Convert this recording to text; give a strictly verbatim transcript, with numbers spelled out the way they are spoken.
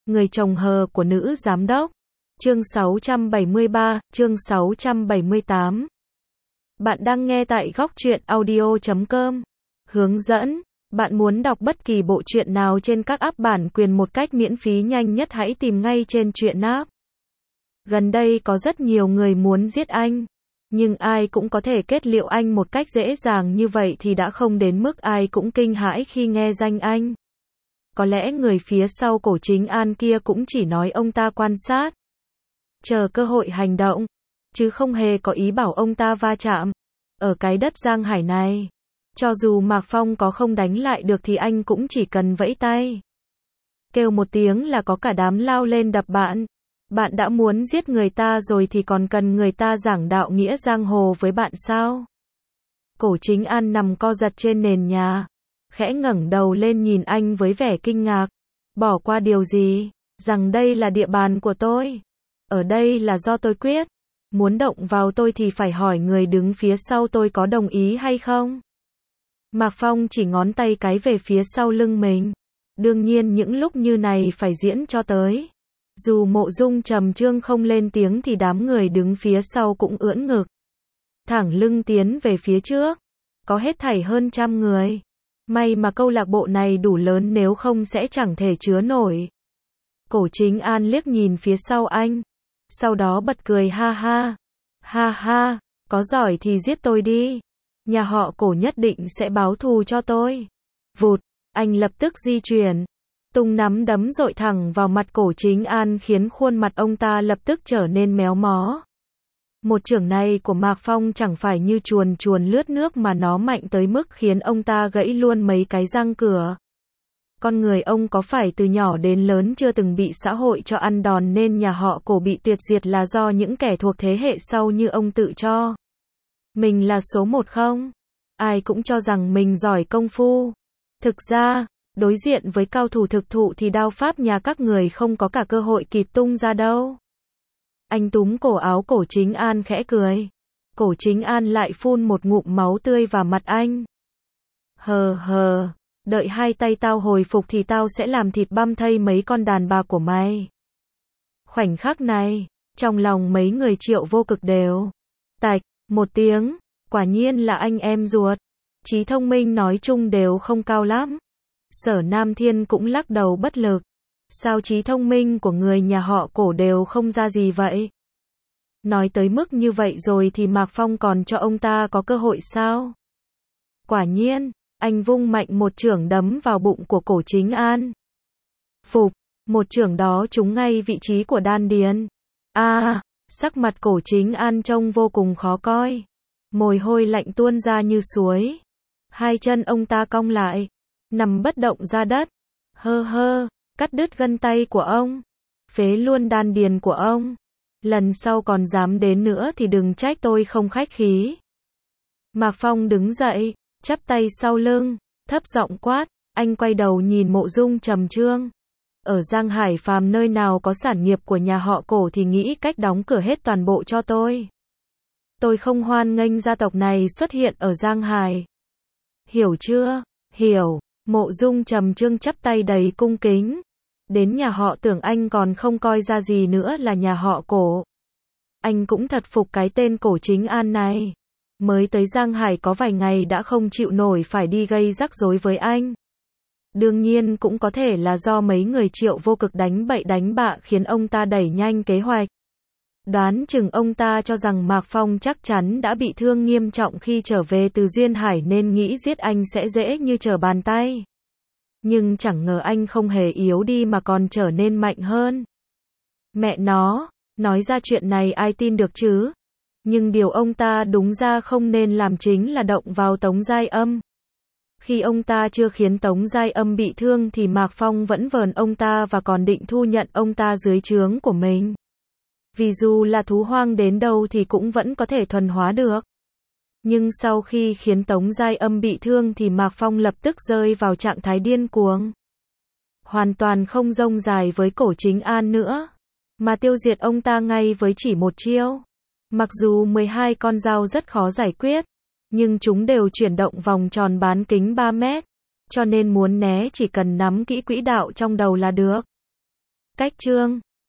Người chồng hờ của nữ giám đốc. Chương sáu trăm bảy mươi ba, chương sáu trăm bảy mươi tám. Bạn đang nghe tại góc truyện audio chấm com. Hướng dẫn, bạn muốn đọc bất kỳ bộ truyện nào trên các app bản quyền một cách miễn phí nhanh nhất hãy tìm ngay trên truyện app. Gần đây có rất nhiều người muốn giết anh, nhưng ai cũng có thể kết liễu anh một cách dễ dàng như vậy thì đã không đến mức ai cũng kinh hãi khi nghe danh anh. Có lẽ người phía sau Cổ Chính An kia cũng chỉ nói ông ta quan sát, chờ cơ hội hành động, chứ không hề có ý bảo ông ta va chạm. Ở cái đất Giang Hải này, cho dù Mạc Phong có không đánh lại được thì anh cũng chỉ cần vẫy tay, kêu một tiếng là có cả đám lao lên đập bạn. Bạn đã muốn giết người ta rồi thì còn cần người ta giảng đạo nghĩa giang hồ với bạn sao? Cổ Chính An nằm co giật trên nền nhà, khẽ ngẩng đầu lên nhìn anh với vẻ kinh ngạc. Bỏ qua điều gì? Rằng đây là địa bàn của tôi. Ở đây là do tôi quyết. Muốn động vào tôi thì phải hỏi người đứng phía sau tôi có đồng ý hay không? Mạc Phong chỉ ngón tay cái về phía sau lưng mình. Đương nhiên những lúc như này phải diễn cho tới. Dù Mộ Dung Trầm Trương không lên tiếng thì đám người đứng phía sau cũng ưỡn ngực, thẳng lưng tiến về phía trước. Có hết thảy hơn trăm người. May mà câu lạc bộ này đủ lớn, nếu không sẽ chẳng thể chứa nổi. Cổ Chính An liếc nhìn phía sau anh, sau đó bật cười ha ha. Ha ha, có giỏi thì giết tôi đi. Nhà họ Cổ nhất định sẽ báo thù cho tôi. Vụt, anh lập tức di chuyển, tung nắm đấm dội thẳng vào mặt Cổ Chính An khiến khuôn mặt ông ta lập tức trở nên méo mó. Một chưởng này của Mạc Phong chẳng phải như chuồn chuồn lướt nước mà nó mạnh tới mức khiến ông ta gãy luôn mấy cái răng cửa. Con người ông có phải từ nhỏ đến lớn chưa từng bị xã hội cho ăn đòn nên nhà họ Cổ bị tuyệt diệt là do những kẻ thuộc thế hệ sau như ông tự cho mình là số một không? Ai cũng cho rằng mình giỏi công phu. Thực ra, đối diện với cao thủ thực thụ thì đao pháp nhà các người không có cả cơ hội kịp tung ra đâu. Anh túm cổ áo Cổ Chính An khẽ cười. Cổ Chính An lại phun một ngụm máu tươi vào mặt anh. Hờ hờ, đợi hai tay tao hồi phục thì tao sẽ làm thịt băm thây mấy con đàn bà của mày. Khoảnh khắc này, trong lòng mấy người Triệu Vô Cực đều tạch một tiếng, quả nhiên là anh em ruột. Trí thông minh nói chung đều không cao lắm. Sở Nam Thiên cũng lắc đầu bất lực. Sao trí thông minh của người nhà họ Cổ đều không ra gì vậy? Nói tới mức như vậy rồi thì Mạc Phong còn cho ông ta có cơ hội sao? Quả nhiên, anh vung mạnh một chưởng đấm vào bụng của Cổ Chính An. Phục, một chưởng đó trúng ngay vị trí của đan điền. A, à, sắc mặt Cổ Chính An trông vô cùng khó coi. Mồ hôi lạnh tuôn ra như suối. Hai chân ông ta cong lại, nằm bất động ra đất. Hơ hơ, cắt đứt gân tay của ông, phế luôn đan điền của ông. Lần sau còn dám đến nữa thì đừng trách tôi không khách khí. Mạc Phong đứng dậy, chắp tay sau lưng, thấp giọng quát. Anh quay đầu nhìn Mộ Dung Trầm Trương. Ở Giang Hải phàm nơi nào có sản nghiệp của nhà họ Cổ thì nghĩ cách đóng cửa hết toàn bộ cho tôi. Tôi không hoan nghênh gia tộc này xuất hiện ở Giang Hải. Hiểu chưa? Hiểu. Mộ Dung Trầm Trương chắp tay đầy cung kính. Đến nhà họ Tưởng anh còn không coi ra gì nữa là nhà họ Cổ. Anh cũng thật phục cái tên Cổ Chính An này. Mới tới Giang Hải có vài ngày đã không chịu nổi phải đi gây rắc rối với anh. Đương nhiên cũng có thể là do mấy người Triệu Vô Cực đánh bậy đánh bạ khiến ông ta đẩy nhanh kế hoạch. Đoán chừng ông ta cho rằng Mạc Phong chắc chắn đã bị thương nghiêm trọng khi trở về từ Duyên Hải nên nghĩ giết anh sẽ dễ như trở bàn tay. Nhưng chẳng ngờ anh không hề yếu đi mà còn trở nên mạnh hơn. Mẹ nó, nói ra chuyện này ai tin được chứ? Nhưng điều ông ta đúng ra không nên làm chính là động vào Tống Giai Âm. Khi ông ta chưa khiến Tống Giai Âm bị thương thì Mạc Phong vẫn vờn ông ta và còn định thu nhận ông ta dưới trướng của mình. Vì dù là thú hoang đến đâu thì cũng vẫn có thể thuần hóa được. Nhưng sau khi khiến Tống Giai Âm bị thương thì Mạc Phong lập tức rơi vào trạng thái điên cuồng. Hoàn toàn không rông dài với Cổ Chính An nữa, mà tiêu diệt ông ta ngay với chỉ một chiêu. Mặc dù mười hai con dao rất khó giải quyết, nhưng chúng đều chuyển động vòng tròn bán kính ba mét, cho nên muốn né chỉ cần nắm kỹ quỹ đạo trong đầu là được. Cách chương